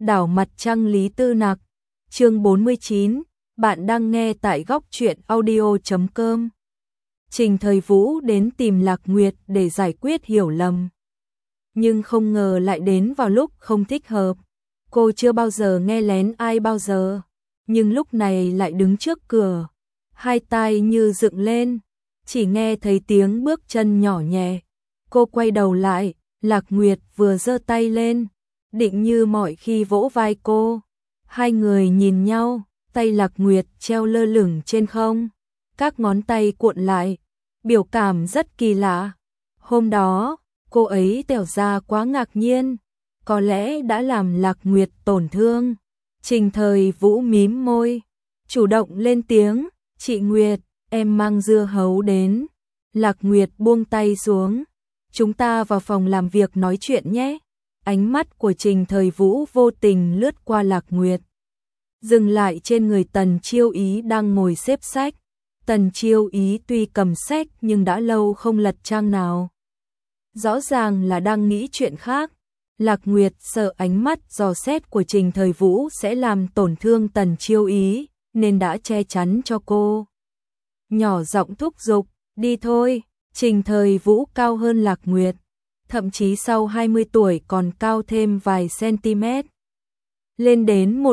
Đảo mặt trăng Lý Tư Nặc, chương 49, bạn đang nghe tại góc truyện audio.com. Trình Thời Vũ đến tìm Lạc Nguyệt để giải quyết hiểu lầm. Nhưng không ngờ lại đến vào lúc không thích hợp. Cô chưa bao giờ nghe lén ai bao giờ, nhưng lúc này lại đứng trước cửa, hai tai như dựng lên, chỉ nghe thấy tiếng bước chân nhỏ nhẹ. Cô quay đầu lại, Lạc Nguyệt vừa giơ tay lên, định như mọi khi vỗ vai cô. Hai người nhìn nhau, tay Lạc Nguyệt treo lơ lửng trên không, các ngón tay cuộn lại, biểu cảm rất kỳ lạ. Hôm đó, cô ấy tỏ ra quá ngạc nhiên, có lẽ đã làm Lạc Nguyệt tổn thương. Trình Thời Vũ mím môi, chủ động lên tiếng, "Chị Nguyệt, em mang dưa hấu đến." Lạc Nguyệt buông tay xuống, "Chúng ta vào phòng làm việc nói chuyện nhé." Ánh mắt của Trình Thời Vũ vô tình lướt qua Lạc Nguyệt, dừng lại trên người Tần Chiêu Ý đang ngồi xếp sách. Tần Chiêu Ý tuy cầm sách nhưng đã lâu không lật trang nào, rõ ràng là đang nghĩ chuyện khác. Lạc Nguyệt sợ ánh mắt dò xét của Trình Thời Vũ sẽ làm tổn thương Tần Chiêu Ý, nên đã che chắn cho cô. Nhỏ giọng thúc giục, "Đi thôi." Trình Thời Vũ cao hơn Lạc Nguyệt, thậm chí sau 20 tuổi còn cao thêm vài cm, lên đến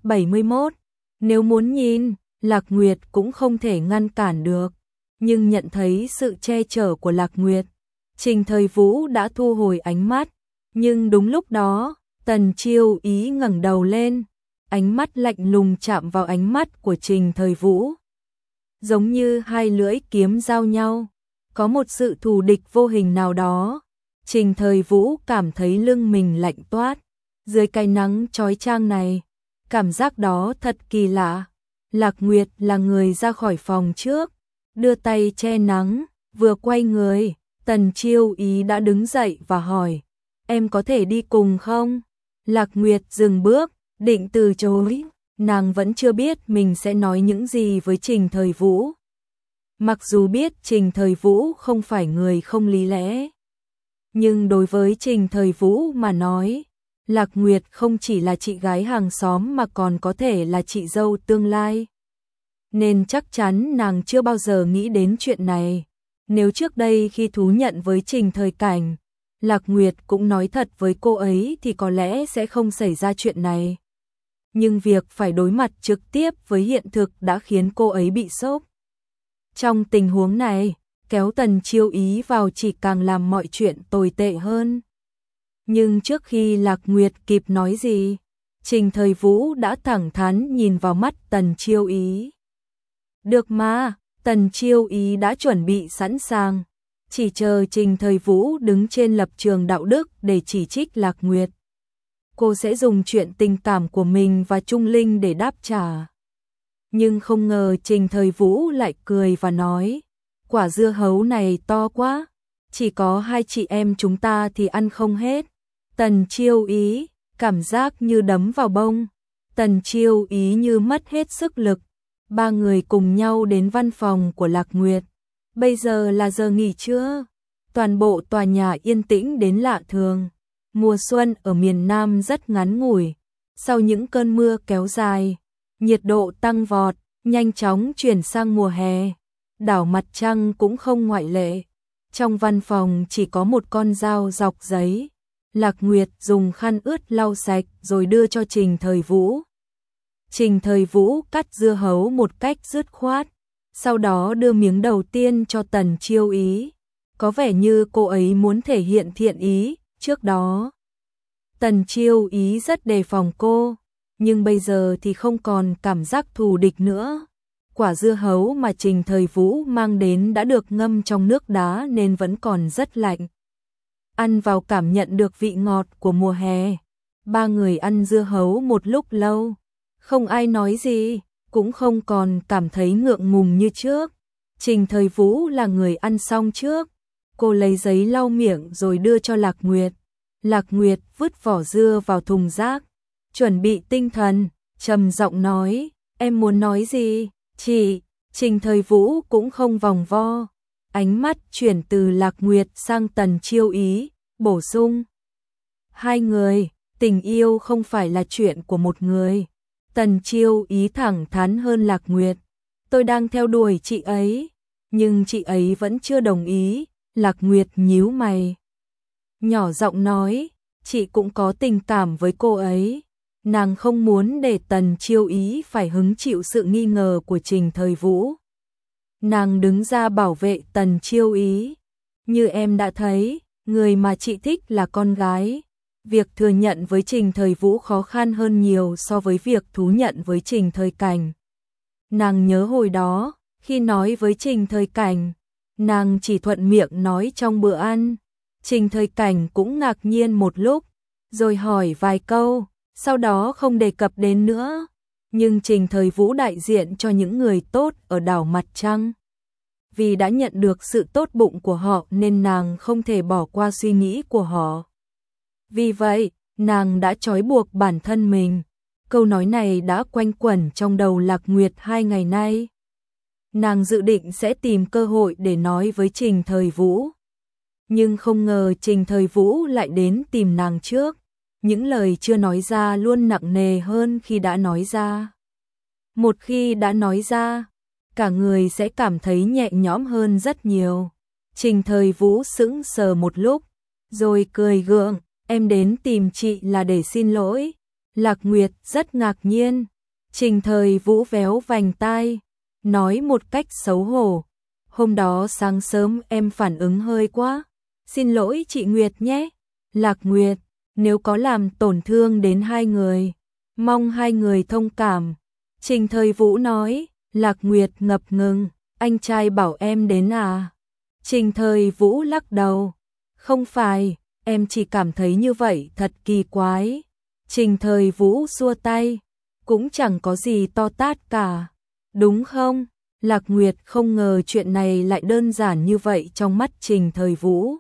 1m71. Nếu muốn nhìn, Lạc Nguyệt cũng không thể ngăn cản được, nhưng nhận thấy sự che chở của Lạc Nguyệt, Trình Thời Vũ đã thu hồi ánh mắt. Nhưng đúng lúc đó, Tần Chiêu Ý ngẩng đầu lên, ánh mắt lạnh lùng chạm vào ánh mắt của Trình Thời Vũ, giống như hai lưỡi kiếm giao nhau, có một sự thù địch vô hình nào đó. Trình Thời Vũ cảm thấy lưng mình lạnh toát, dưới cái nắng chói chang này, cảm giác đó thật kỳ lạ. Lạc Nguyệt là người ra khỏi phòng trước, đưa tay che nắng, vừa quay người, Tần Chiêu Ý đã đứng dậy và hỏi, "Em có thể đi cùng không?" Lạc Nguyệt dừng bước, định từ chối, nàng vẫn chưa biết mình sẽ nói những gì với Trình Thời Vũ. Mặc dù biết Trình Thời Vũ không phải người không lý lẽ, nhưng đối với Trình Thời Vũ mà nói, Lạc Nguyệt không chỉ là chị gái hàng xóm mà còn có thể là chị dâu tương lai. Nên chắc chắn nàng chưa bao giờ nghĩ đến chuyện này. Nếu trước đây khi thú nhận với Trình Thời Cảnh, Lạc Nguyệt cũng nói thật với cô ấy thì có lẽ sẽ không xảy ra chuyện này. Nhưng việc phải đối mặt trực tiếp với hiện thực đã khiến cô ấy bị sốc. Trong tình huống này, kéo Tần Chiêu Ý vào chỉ càng làm mọi chuyện tồi tệ hơn. Nhưng trước khi Lạc Nguyệt kịp nói gì, Trình Thời Vũ đã thẳng thắn nhìn vào mắt Tần Chiêu Ý. "Được mà." Tần Chiêu Ý đã chuẩn bị sẵn sàng, chỉ chờ Trình Thời Vũ đứng trên lập trường đạo đức để chỉ trích Lạc Nguyệt. Cô sẽ dùng chuyện tình cảm của mình và Trung Linh để đáp trả. Nhưng không ngờ Trình Thời Vũ lại cười và nói, "Quả dưa hấu này to quá, chỉ có hai chị em chúng ta thì ăn không hết." Tần Chiêu Ý, cảm giác như đấm vào bông. Tần Chiêu Ý như mất hết sức lực. Ba người cùng nhau đến văn phòng của Lạc Nguyệt. Bây giờ là giờ nghỉ trưa. Toàn bộ tòa nhà yên tĩnh đến lạ thường. Mùa xuân ở miền Nam rất ngắn ngủi. Sau những cơn mưa kéo dài, nhiệt độ tăng vọt, nhanh chóng chuyển sang mùa hè. Đảo mặt trăng cũng không ngoại lệ. Trong văn phòng chỉ có một con dao dọc giấy. Lạc Nguyệt dùng khăn ướt lau sạch rồi đưa cho Trình Thời Vũ. Trình Thời Vũ cắt dưa hấu một cách dứt khoát, sau đó đưa miếng đầu tiên cho Tần Chiêu Ý. Có vẻ như cô ấy muốn thể hiện thiện ý. Trước đó, Tần Chiêu Ý rất đề phòng cô, nhưng bây giờ thì không còn cảm giác thù địch nữa. Quả dưa hấu mà Trình Thời Vũ mang đến đã được ngâm trong nước đá nên vẫn còn rất lạnh. Ăn vào cảm nhận được vị ngọt của mùa hè. Ba người ăn dưa hấu một lúc lâu, không ai nói gì, cũng không còn cảm thấy ngượng ngùng như trước. Trình Thời Vũ là người ăn xong trước. Cô lấy giấy lau miệng rồi đưa cho Lạc Nguyệt. Lạc Nguyệt vứt vỏ dưa vào thùng rác, chuẩn bị tinh thần, trầm giọng nói, "Em muốn nói gì, chị?" Trình Thời Vũ cũng không vòng vo, ánh mắt chuyển từ Lạc Nguyệt sang Tần Chiêu Ý, bổ sung, "Hai người, Tình yêu không phải là chuyện của một người. Tần Chiêu Ý thẳng thắn hơn Lạc Nguyệt. Tôi đang theo đuổi chị ấy, nhưng chị ấy vẫn chưa đồng ý. Lạc Nguyệt nhíu mày, nhỏ giọng nói, chị cũng có tình cảm với cô ấy. Nàng không muốn để Tần Chiêu Ý phải hứng chịu sự nghi ngờ của Trình Thời Vũ. Nàng đứng ra bảo vệ Tần Chiêu Ý. Như em đã thấy, người mà chị thích là con gái. Việc thừa nhận với Trình Thời Vũ khó khăn hơn nhiều so với việc thú nhận với Trình Thời Cảnh. Nàng nhớ hồi đó, khi nói với Trình Thời Cảnh, nàng chỉ thuận miệng nói trong bữa ăn. Trình Thời Cảnh cũng ngạc nhiên một lúc, rồi hỏi vài câu, sau đó không đề cập đến nữa. Nhưng Trình Thời Vũ đại diện cho những người tốt ở đảo Mặt Trăng. Vì đã nhận được sự tốt bụng của họ nên nàng không thể bỏ qua suy nghĩ của họ. Vì vậy, nàng đã trói buộc bản thân mình. Câu nói này đã quanh quẩn trong đầu Lạc Nguyệt 2 ngày nay. Nàng dự định sẽ tìm cơ hội để nói với Trình Thời Vũ. Nhưng không ngờ Trình Thời Vũ lại đến tìm nàng trước. Những lời chưa nói ra luôn nặng nề hơn khi đã nói ra. Một khi đã nói ra, cả người sẽ cảm thấy nhẹ nhõm hơn rất nhiều. Trình Thời Vũ sững sờ một lúc, rồi cười gượng, em đến tìm chị là để xin lỗi. Lạc Nguyệt rất ngạc nhiên. Trình Thời Vũ véo vành tai, nói một cách xấu hổ, hôm đó sáng sớm em phản ứng hơi quá. Xin lỗi chị Nguyệt nhé. Lạc Nguyệt, nếu có làm tổn thương đến hai người, mong hai người thông cảm. Trình Thời Vũ nói. Lạc Nguyệt ngập ngừng, anh trai bảo em đến à? Trình Thời Vũ lắc đầu, không phải, em chỉ cảm thấy như vậy thật kỳ quái. Trình Thời Vũ xua tay, cũng chẳng có gì to tát cả, đúng không? Lạc Nguyệt không ngờ chuyện này lại đơn giản như vậy trong mắt Trình Thời Vũ.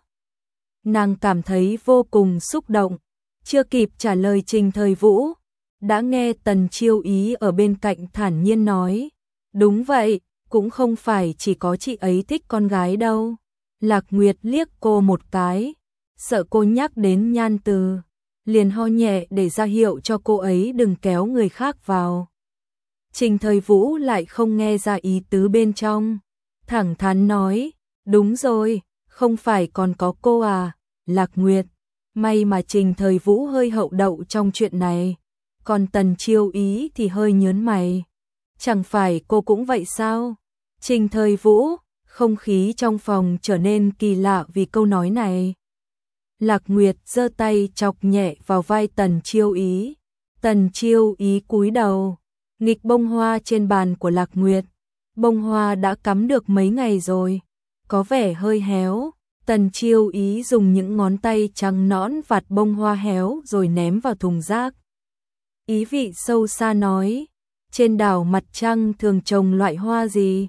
Nàng cảm thấy vô cùng xúc động, chưa kịp trả lời Trình Thời Vũ, đã nghe Tần Chiêu Ý ở bên cạnh thản nhiên nói. Đúng vậy, cũng không phải chỉ có chị ấy thích con gái đâu. Lạc Nguyệt liếc cô một cái, sợ cô nhắc đến Nhan Từ, liền ho nhẹ để ra hiệu cho cô ấy đừng kéo người khác vào. Trình Thời Vũ lại không nghe ra ý tứ bên trong, thẳng thắn nói, đúng rồi, không phải còn có cô à, Lạc Nguyệt. May mà Trình Thời Vũ hơi hậu đậu trong chuyện này, còn Tần Chiêu Ý thì hơi nhớn mày. Chẳng phải cô cũng vậy sao? Trình Thời Vũ, không khí trong phòng trở nên kỳ lạ vì câu nói này. Lạc Nguyệt giơ tay chọc nhẹ vào vai Tần Chiêu Ý. Tần Chiêu Ý cúi đầu, nghịch bông hoa trên bàn của Lạc Nguyệt. Bông hoa đã cắm được mấy ngày rồi, có vẻ hơi héo. Tần Chiêu Ý dùng những ngón tay trắng nõn vặt bông hoa héo rồi ném vào thùng rác. Ý vị sâu xa nói, trên đảo Mặt Trăng thường trồng loại hoa gì?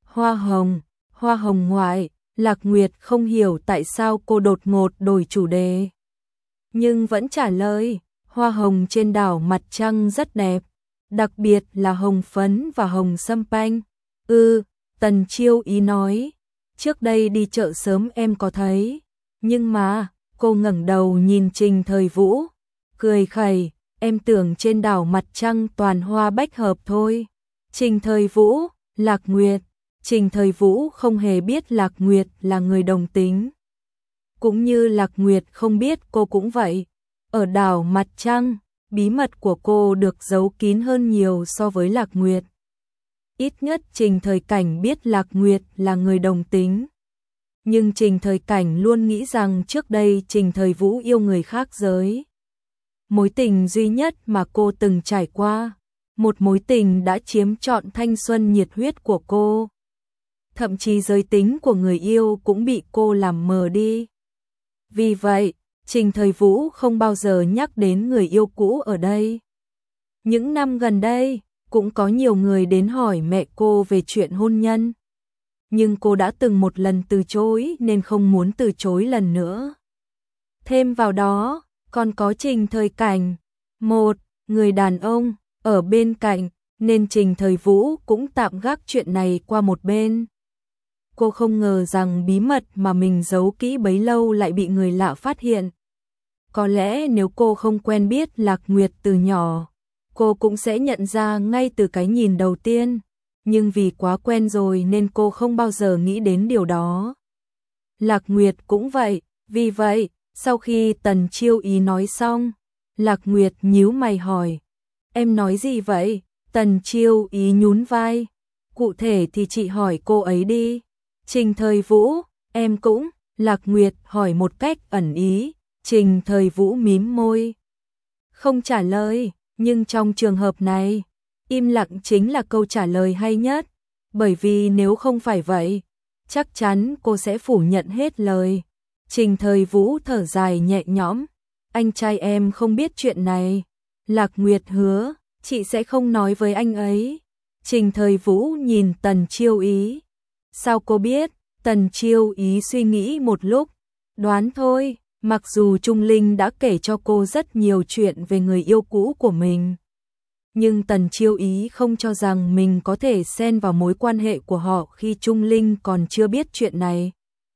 Hoa hồng ngoại. Lạc Nguyệt không hiểu tại sao cô đột ngột đổi chủ đề. Nhưng vẫn trả lời, hoa hồng trên đảo Mặt Trăng rất đẹp, đặc biệt là hồng phấn và hồng sâm panh. Tần Chiêu Ý nói, trước đây đi chợ sớm em có thấy, nhưng mà, cô ngẩng đầu nhìn Trình Thời Vũ, cười khẩy, em tưởng trên đảo Mặt Trăng toàn hoa bách hợp thôi. Trình Thời Vũ, Lạc Nguyệt. Trình Thời Vũ không hề biết Lạc Nguyệt là người đồng tính. Cũng như Lạc Nguyệt không biết cô cũng vậy. Ở đảo Mặt Trăng, bí mật của cô được giấu kín hơn nhiều so với Lạc Nguyệt. Ít nhất Trình Thời Cảnh biết Lạc Nguyệt là người đồng tính. Nhưng Trình Thời Cảnh luôn nghĩ rằng trước đây Trình Thời Vũ yêu người khác giới. Mối tình duy nhất mà cô từng trải qua, một mối tình đã chiếm trọn thanh xuân nhiệt huyết của cô. Thậm chí giới tính của người yêu cũng bị cô làm mờ đi. Vì vậy, Trình Thời Vũ không bao giờ nhắc đến người yêu cũ ở đây. Những năm gần đây, cũng có nhiều người đến hỏi mẹ cô về chuyện hôn nhân. Nhưng cô đã từng một lần từ chối nên không muốn từ chối lần nữa. Thêm vào đó, còn có Trình Thời Cảnh, một người đàn ông, ở bên cạnh, nên Trình Thời Vũ cũng tạm gác chuyện này qua một bên. Cô không ngờ rằng bí mật mà mình giấu kỹ bấy lâu lại bị người lạ phát hiện. Có lẽ nếu cô không quen biết Lạc Nguyệt từ nhỏ, cô cũng sẽ nhận ra ngay từ cái nhìn đầu tiên, nhưng vì quá quen rồi nên cô không bao giờ nghĩ đến điều đó. Lạc Nguyệt cũng vậy, vì vậy, sau khi Tần Chiêu Ý nói xong, Lạc Nguyệt nhíu mày hỏi, em nói gì vậy? Tần Chiêu Ý nhún vai, cụ thể thì chị hỏi cô ấy đi. Trình Thời Vũ, em cũng, Lạc Nguyệt hỏi một cách ẩn ý. Trình Thời Vũ mím môi, không trả lời, nhưng trong trường hợp này, im lặng chính là câu trả lời hay nhất, bởi vì nếu không phải vậy, chắc chắn cô sẽ phủ nhận hết lời. Trình Thời Vũ thở dài nhẹ nhõm, anh trai em không biết chuyện này. Lạc Nguyệt hứa, chị sẽ không nói với anh ấy. Trình Thời Vũ nhìn Tần Chiêu Ý. Sao cô biết? Tần Chiêu Ý suy nghĩ một lúc, đoán thôi. Mặc dù Trung Linh đã kể cho cô rất nhiều chuyện về người yêu cũ của mình, nhưng Tần Chiêu Ý không cho rằng mình có thể xen vào mối quan hệ của họ khi Trung Linh còn chưa biết chuyện này.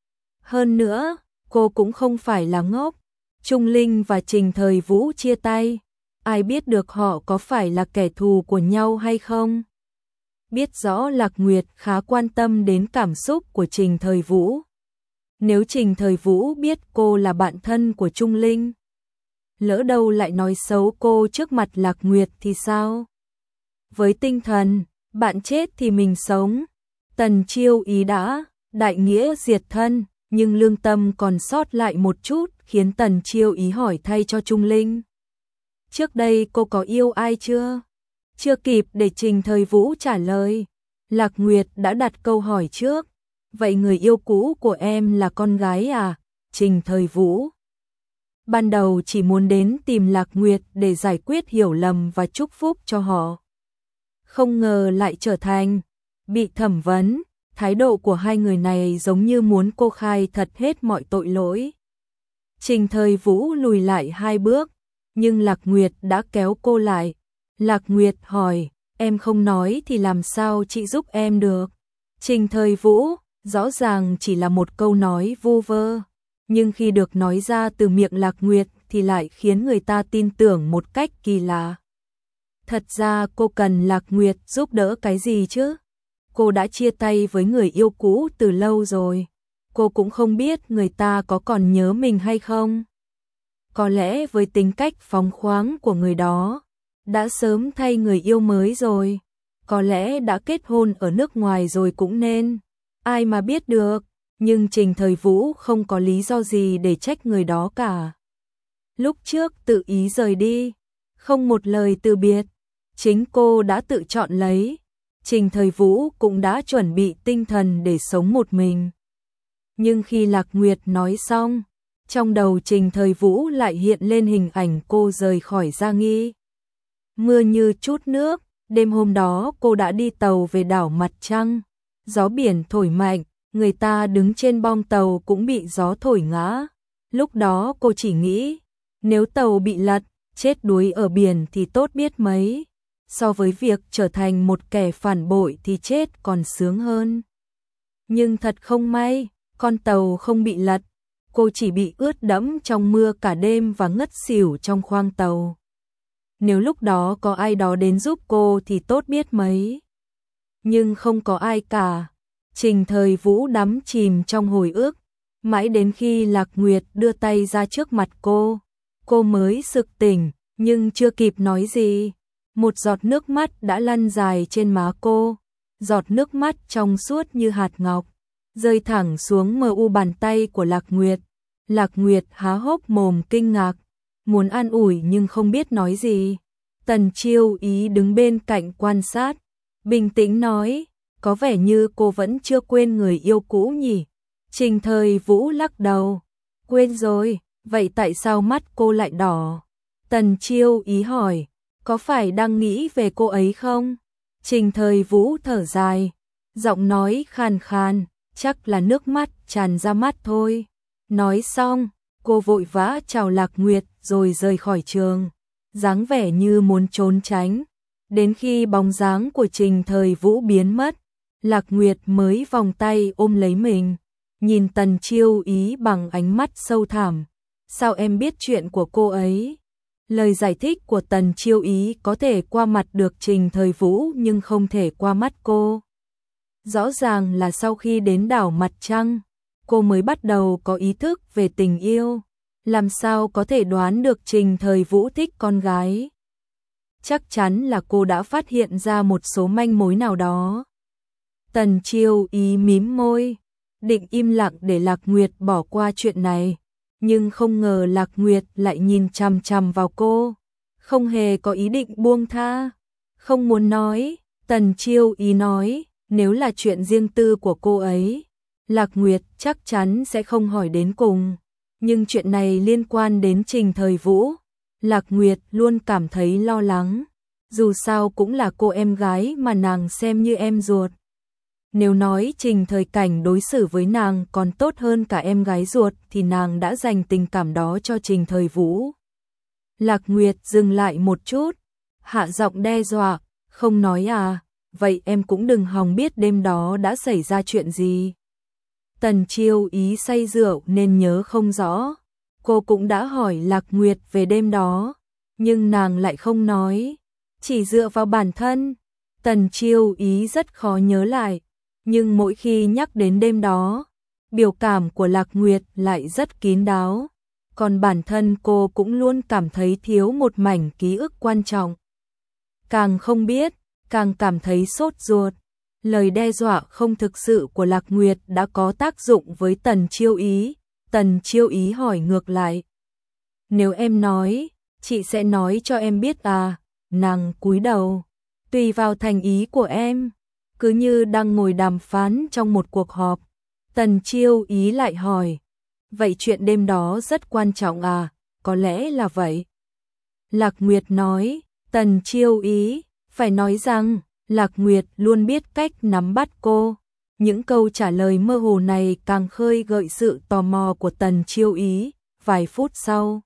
Hơn nữa, cô cũng không phải là ngốc. Trung Linh và Trình Thời Vũ chia tay, ai biết được họ có phải là kẻ thù của nhau hay không? Biết rõ Lạc Nguyệt khá quan tâm đến cảm xúc của Trình Thời Vũ. Nếu Trình Thời Vũ biết cô là bạn thân của Trung Linh, lỡ đâu lại nói xấu cô trước mặt Lạc Nguyệt thì sao? Với tinh thần, bạn chết thì mình sống, Tần Chiêu Ý đã đại nghĩa diệt thân, nhưng lương tâm còn sót lại một chút khiến Tần Chiêu Ý hỏi thay cho Trung Linh. Trước đây cô có yêu ai chưa? Chưa kịp để Trình Thời Vũ trả lời, Lạc Nguyệt đã đặt câu hỏi trước. Vậy người yêu cũ của em là con gái à? Trình Thời Vũ ban đầu chỉ muốn đến tìm Lạc Nguyệt để giải quyết hiểu lầm và chúc phúc cho họ. Không ngờ lại trở thành bị thẩm vấn, thái độ của hai người này giống như muốn cô khai thật hết mọi tội lỗi. Trình Thời Vũ lùi lại 2 bước, nhưng Lạc Nguyệt đã kéo cô lại. Lạc Nguyệt hỏi, em không nói thì làm sao chị giúp em được? Trình Thời Vũ rõ ràng chỉ là một câu nói vu vơ, nhưng khi được nói ra từ miệng Lạc Nguyệt thì lại khiến người ta tin tưởng một cách kỳ lạ. Thật ra cô cần Lạc Nguyệt giúp đỡ cái gì chứ? Cô đã chia tay với người yêu cũ từ lâu rồi. Cô cũng không biết người ta có còn nhớ mình hay không. Có lẽ với tính cách phóng khoáng của người đó, đã sớm thay người yêu mới rồi. Có lẽ đã kết hôn ở nước ngoài rồi cũng nên. Ai mà biết được, nhưng Trình Thời Vũ không có lý do gì để trách người đó cả. Lúc trước tự ý rời đi, không một lời từ biệt, chính cô đã tự chọn lấy. Trình Thời Vũ cũng đã chuẩn bị tinh thần để sống một mình. Nhưng khi Lạc Nguyệt nói xong, trong đầu Trình Thời Vũ lại hiện lên hình ảnh cô rời khỏi Gia Nghi. Mưa như trút nước, đêm hôm đó cô đã đi tàu về đảo Mặt Trăng. Gió biển thổi mạnh, người ta đứng trên bong tàu cũng bị gió thổi ngã. Lúc đó cô chỉ nghĩ, nếu tàu bị lật, chết đuối ở biển thì tốt biết mấy. So với việc trở thành một kẻ phản bội thì chết còn sướng hơn. Nhưng thật không may, con tàu không bị lật. Cô chỉ bị ướt đẫm trong mưa cả đêm và ngất xỉu trong khoang tàu. Nếu lúc đó có ai đó đến giúp cô thì tốt biết mấy. Nhưng không có ai cả. Trình Thời Vũ đắm chìm trong hồi ức, mãi đến khi Lạc Nguyệt đưa tay ra trước mặt cô mới sực tỉnh, nhưng chưa kịp nói gì, một giọt nước mắt đã lăn dài trên má cô, giọt nước mắt trong suốt như hạt ngọc, rơi thẳng xuống mờ u bàn tay của Lạc Nguyệt. Lạc Nguyệt há hốc mồm kinh ngạc, muốn an ủi nhưng không biết nói gì. Tần Chiêu Ý đứng bên cạnh quan sát, bình tĩnh nói, có vẻ như cô vẫn chưa quên người yêu cũ nhỉ. Trình Thời Vũ lắc đầu, quên rồi, vậy tại sao mắt cô lại đỏ? Tần Chiêu Ý hỏi, có phải đang nghĩ về cô ấy không? Trình Thời Vũ thở dài, giọng nói khàn khàn, chắc là nước mắt tràn ra mắt thôi. Nói xong, cô vội vã chào Lạc Nguyệt rồi rời khỏi trường, dáng vẻ như muốn trốn tránh. Đến khi bóng dáng của Trình Thời Vũ biến mất, Lạc Nguyệt mới vòng tay ôm lấy mình, nhìn Tần Chiêu Ý bằng ánh mắt sâu thẳm, sao em biết chuyện của cô ấy? Lời giải thích của Tần Chiêu Ý có thể qua mặt được Trình Thời Vũ nhưng không thể qua mắt cô. Rõ ràng là sau khi đến đảo Mặt Trăng, cô mới bắt đầu có ý thức về tình yêu. Làm sao có thể đoán được Trình Thời Vũ thích con gái? Chắc chắn là cô đã phát hiện ra một số manh mối nào đó. Tần Chiêu Ý mím môi, định im lặng để Lạc Nguyệt bỏ qua chuyện này. Nhưng không ngờ Lạc Nguyệt lại nhìn chằm chằm vào cô, không hề có ý định buông tha. Không muốn nói, Tần Chiêu Ý nói, nếu là chuyện riêng tư của cô ấy, Lạc Nguyệt chắc chắn sẽ không hỏi đến cùng. Nhưng chuyện này liên quan đến Trình Thời Vũ, Lạc Nguyệt luôn cảm thấy lo lắng. Dù sao cũng là cô em gái mà nàng xem như em ruột. Nếu nói Trình Thời Cảnh đối xử với nàng còn tốt hơn cả em gái ruột thì nàng đã dành tình cảm đó cho Trình Thời Vũ. Lạc Nguyệt dừng lại một chút, hạ giọng đe dọa, không nói à, vậy em cũng đừng hòng biết đêm đó đã xảy ra chuyện gì. Tần Chiêu Ý say rượu nên nhớ không rõ. Cô cũng đã hỏi Lạc Nguyệt về đêm đó, nhưng nàng lại không nói, chỉ dựa vào bản thân. Tần Chiêu Ý rất khó nhớ lại, nhưng mỗi khi nhắc đến đêm đó, biểu cảm của Lạc Nguyệt lại rất kín đáo. Còn bản thân cô cũng luôn cảm thấy thiếu một mảnh ký ức quan trọng. Càng không biết, càng cảm thấy sốt ruột. Lời đe dọa không thực sự của Lạc Nguyệt đã có tác dụng với Tần Chiêu Ý. Tần Chiêu Ý hỏi ngược lại. Nếu em nói, chị sẽ nói cho em biết à? Nàng cúi đầu. Tùy vào thành ý của em. Cứ như đang ngồi đàm phán trong một cuộc họp. Tần Chiêu Ý lại hỏi. Vậy chuyện đêm đó rất quan trọng à? Có lẽ là vậy. Lạc Nguyệt nói. Tần Chiêu Ý, phải nói rằng Lạc Nguyệt luôn biết cách nắm bắt cô. Những câu trả lời mơ hồ này càng khơi gợi sự tò mò của Tần Chiêu Ý. Vài phút sau,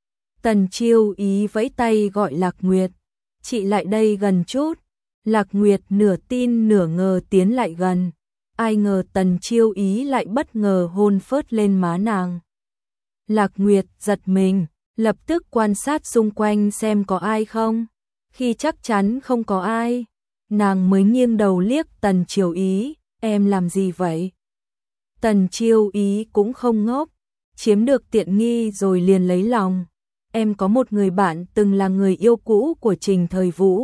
Tần Chiêu Ý vẫy tay gọi Lạc Nguyệt. Chị lại đây gần chút. Lạc Nguyệt nửa tin nửa ngờ tiến lại gần. Ai ngờ Tần Chiêu Ý lại bất ngờ hôn phớt lên má nàng. Lạc Nguyệt giật mình, lập tức quan sát xung quanh xem có ai không. Khi chắc chắn không có ai, nàng mới nghiêng đầu liếc Tần Chiêu Ý. Em làm gì vậy? Tần Chiêu Ý cũng không ngốc, chiếm được tiện nghi rồi liền lấy lòng. Em có một người bạn từng là người yêu cũ của Trình Thời Vũ.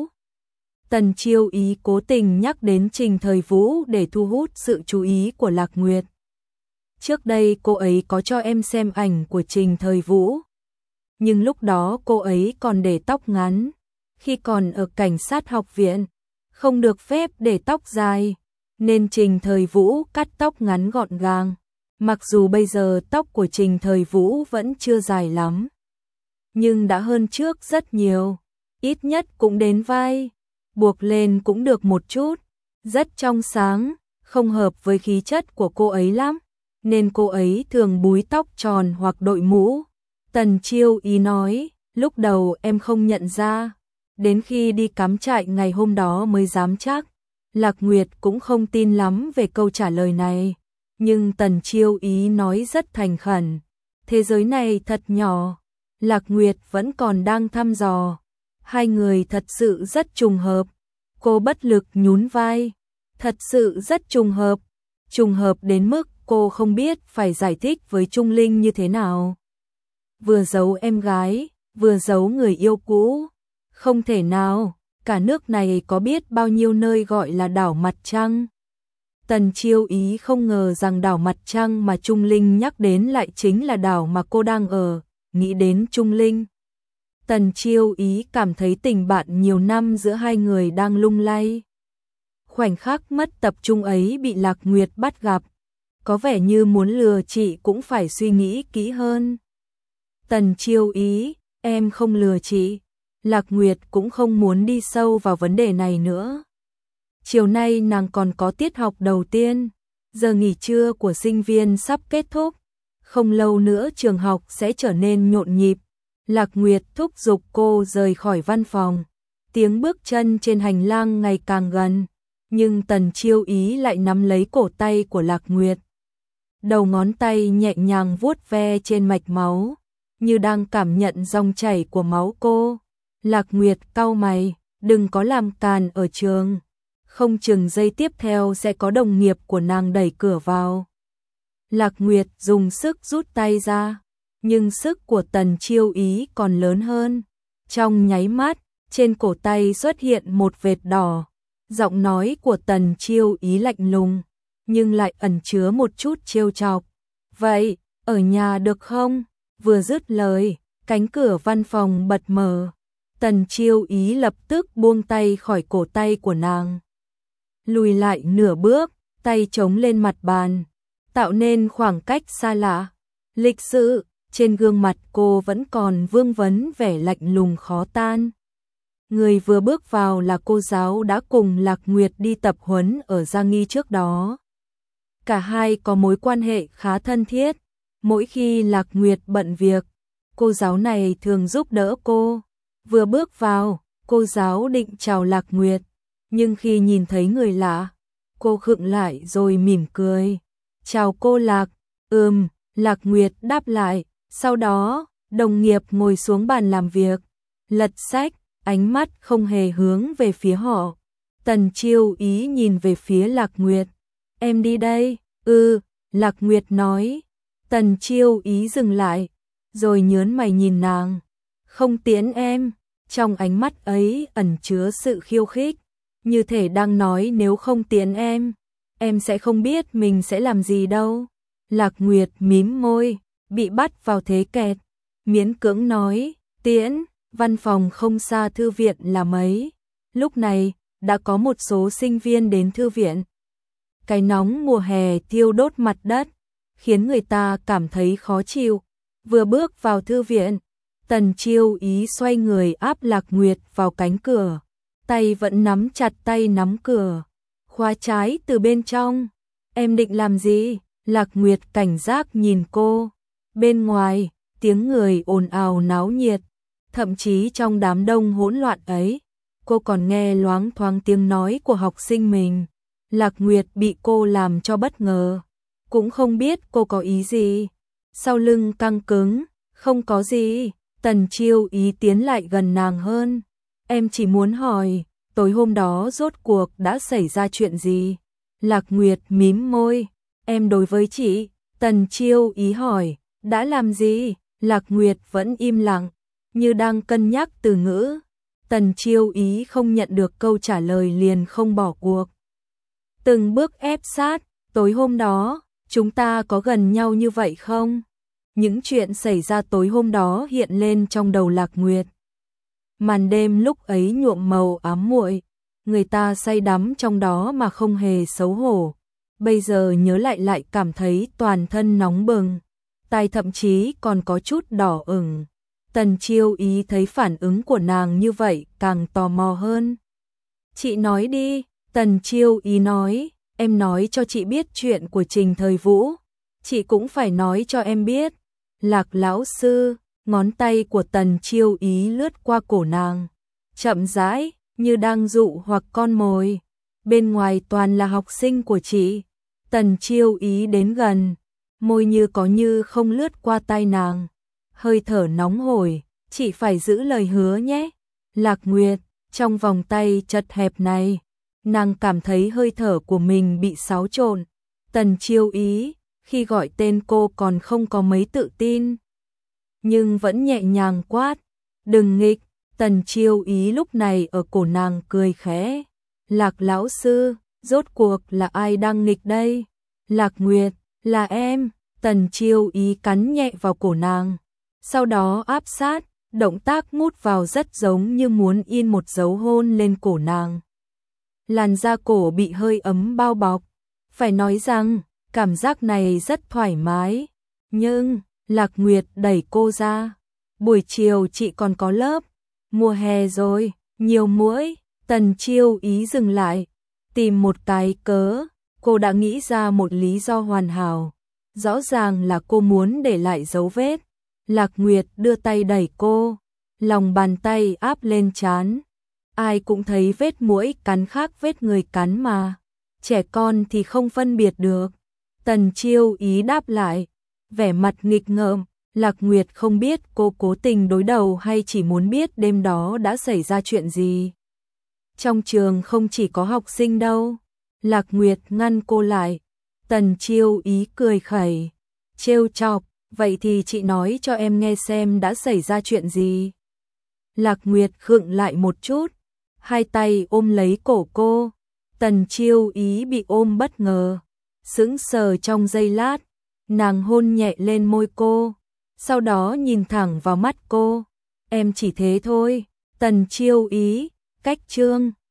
Tần Chiêu Ý cố tình nhắc đến Trình Thời Vũ để thu hút sự chú ý của Lạc Nguyệt. Trước đây cô ấy có cho em xem ảnh của Trình Thời Vũ. Nhưng lúc đó cô ấy còn để tóc ngắn. Khi còn ở cảnh sát học viện, không được phép để tóc dài, nên Trình Thời Vũ cắt tóc ngắn gọn gàng. Mặc dù bây giờ tóc của Trình Thời Vũ vẫn chưa dài lắm, nhưng đã hơn trước rất nhiều, ít nhất cũng đến vai, buộc lên cũng được một chút, rất trong sáng, không hợp với khí chất của cô ấy lắm, nên cô ấy thường búi tóc tròn hoặc đội mũ. Tần Chiêu Ý nói, lúc đầu em không nhận ra, đến khi đi cắm trại ngày hôm đó mới dám chắc. Lạc Nguyệt cũng không tin lắm về câu trả lời này, nhưng Tần Chiêu Ý nói rất thành khẩn. Thế giới này thật nhỏ, Lạc Nguyệt vẫn còn đang thăm dò. Hai người thật sự rất trùng hợp. Cô bất lực nhún vai. Thật sự rất trùng hợp đến mức cô không biết phải giải thích với Trung Linh như thế nào. Vừa giấu em gái, vừa giấu người yêu cũ. Không thể nào, cả nước này có biết bao nhiêu nơi gọi là đảo Mặt Trăng. Tần Chiêu Ý không ngờ rằng đảo Mặt Trăng mà Trung Linh nhắc đến lại chính là đảo mà cô đang ở. Nghĩ đến Trung Linh, Tần Chiêu Ý cảm thấy tình bạn nhiều năm giữa hai người đang lung lay. Khoảnh khắc mất tập trung ấy bị Lạc Nguyệt bắt gặp, có vẻ như muốn lừa chị cũng phải suy nghĩ kỹ hơn. Tần Chiêu Ý, em không lừa chị. Lạc Nguyệt cũng không muốn đi sâu vào vấn đề này nữa. Chiều nay nàng còn có tiết học đầu tiên, giờ nghỉ trưa của sinh viên sắp kết thúc. Không lâu nữa trường học sẽ trở nên nhộn nhịp. Lạc Nguyệt thúc giục cô rời khỏi văn phòng. Tiếng bước chân trên hành lang ngày càng gần, nhưng Tần Chiêu Ý lại nắm lấy cổ tay của Lạc Nguyệt. Đầu ngón tay nhẹ nhàng vuốt ve trên mạch máu. như đang cảm nhận dòng chảy của máu cô. Lạc Nguyệt cau mày, đừng có làm càn ở trường. Không chừng giây tiếp theo sẽ có đồng nghiệp của nàng đẩy cửa vào. Lạc Nguyệt dùng sức rút tay ra, nhưng sức của Tần Chiêu Ý còn lớn hơn. Trong nháy mắt, trên cổ tay xuất hiện một vệt đỏ. Giọng nói của Tần Chiêu Ý lạnh lùng, nhưng lại ẩn chứa một chút trêu chọc. Vậy, ở nhà được không? Vừa dứt lời, cánh cửa văn phòng bật mở. Tần Chiêu Ý lập tức buông tay khỏi cổ tay của nàng. Lùi lại nửa bước, tay chống lên mặt bàn, tạo nên khoảng cách xa lạ. Lịch sự, trên gương mặt cô vẫn còn vương vấn vẻ lạnh lùng khó tan. Người vừa bước vào là cô giáo đã cùng Lạc Nguyệt đi tập huấn ở Gia Nghi trước đó. Cả hai có mối quan hệ khá thân thiết. Mỗi khi Lạc Nguyệt bận việc, cô giáo này thường giúp đỡ cô. Vừa bước vào, cô giáo định chào Lạc Nguyệt, nhưng khi nhìn thấy người lạ, cô khựng lại rồi mỉm cười. Chào cô Lạc. Lạc Nguyệt đáp lại. Sau đó, đồng nghiệp ngồi xuống bàn làm việc, lật sách, ánh mắt không hề hướng về phía họ. Tần Chiêu Ý nhìn về phía Lạc Nguyệt. Em đi đây. Lạc Nguyệt nói. Tần Chiêu Ý dừng lại, rồi nhớn mày nhìn nàng. Không tiễn em. Trong ánh mắt ấy ẩn chứa sự khiêu khích, như thể đang nói nếu không tiễn em sẽ không biết mình sẽ làm gì đâu. Lạc Nguyệt mím môi, bị bắt vào thế kẹt, miễn cưỡng nói, tiễn. Văn phòng không xa thư viện là mấy. Lúc này, đã có một số sinh viên đến thư viện. Cái nóng mùa hè thiêu đốt mặt đất, khiến người ta cảm thấy khó chịu. Vừa bước vào thư viện, Tần Chiêu Ý xoay người áp Lạc Nguyệt vào cánh cửa, tay vẫn nắm chặt tay nắm cửa, khóa trái từ bên trong. Em định làm gì? Lạc Nguyệt cảnh giác nhìn cô. Bên ngoài, tiếng người ồn ào náo nhiệt, thậm chí trong đám đông hỗn loạn ấy, cô còn nghe loáng thoáng tiếng nói của học sinh mình. Lạc Nguyệt bị cô làm cho bất ngờ, cũng không biết cô có ý gì. Sau lưng căng cứng, không có gì. Tần Chiêu Ý tiến lại gần nàng hơn. Em chỉ muốn hỏi, tối hôm đó rốt cuộc đã xảy ra chuyện gì? Lạc Nguyệt mím môi. Em đối với chị. Tần Chiêu Ý hỏi, đã làm gì? Lạc Nguyệt vẫn im lặng, như đang cân nhắc từ ngữ. Tần Chiêu Ý không nhận được câu trả lời liền không bỏ cuộc. Từng bước ép sát, tối hôm đó, chúng ta có gần nhau như vậy không? Những chuyện xảy ra tối hôm đó hiện lên trong đầu Lạc Nguyệt. Màn đêm lúc ấy nhuộm màu ám muội, người ta say đắm trong đó mà không hề xấu hổ. Bây giờ nhớ lại cảm thấy toàn thân nóng bừng, tai thậm chí còn có chút đỏ ửng. Tần Chiêu Ý thấy phản ứng của nàng như vậy càng tò mò hơn. Chị nói đi. Tần Chiêu Ý nói, em nói cho chị biết chuyện của Trình Thời Vũ, chị cũng phải nói cho em biết. Lạc lão sư. Ngón tay của Tần Chiêu Ý lướt qua cổ nàng, chậm rãi, như đang dụ hoặc con mồi. Bên ngoài toàn là học sinh của chị. Tần Chiêu Ý đến gần, môi như có như không lướt qua tai nàng, hơi thở nóng hổi. Chị phải giữ lời hứa nhé. Lạc Nguyệt, trong vòng tay chật hẹp này, nàng cảm thấy hơi thở của mình bị xáo trộn. Tần Chiêu Ý, khi gọi tên cô còn không có mấy tự tin, nhưng vẫn nhẹ nhàng quát, đừng nghịch. Tần Chiêu Ý lúc này ở cổ nàng cười khẽ. Lạc lão sư, rốt cuộc là ai đang nghịch đây? Lạc Nguyệt, là em. Tần Chiêu Ý cắn nhẹ vào cổ nàng, sau đó áp sát, động tác mút vào rất giống như muốn in một dấu hôn lên cổ nàng. Làn da cổ bị hơi ấm bao bọc, phải nói rằng cảm giác này rất thoải mái. Nhưng Lạc Nguyệt đẩy cô ra. Buổi chiều chị còn có lớp. Mùa hè rồi, nhiều muỗi. Tần Chiêu Ý dừng lại, tìm một cái cớ. Cô đã nghĩ ra một lý do hoàn hảo. Rõ ràng là cô muốn để lại dấu vết. Lạc Nguyệt đưa tay đẩy cô, lòng bàn tay áp lên trán. Ai cũng thấy vết muỗi cắn khác vết người cắn mà. Trẻ con thì không phân biệt được. Tần Chiêu Ý đáp lại, vẻ mặt nghịch ngợm. Lạc Nguyệt không biết cô cố tình đối đầu hay chỉ muốn biết đêm đó đã xảy ra chuyện gì. Trong trường không chỉ có học sinh đâu. Lạc Nguyệt ngăn cô lại. Tần Chiêu Ý cười khẩy, trêu chọc, vậy thì chị nói cho em nghe xem đã xảy ra chuyện gì. Lạc Nguyệt khựng lại một chút, hai tay ôm lấy cổ cô. Tần Chiêu Ý bị ôm bất ngờ, sững sờ trong giây lát, nàng hôn nhẹ lên môi cô, sau đó nhìn thẳng vào mắt cô. Em chỉ thế thôi. Tần Chiêu Ý, cách chương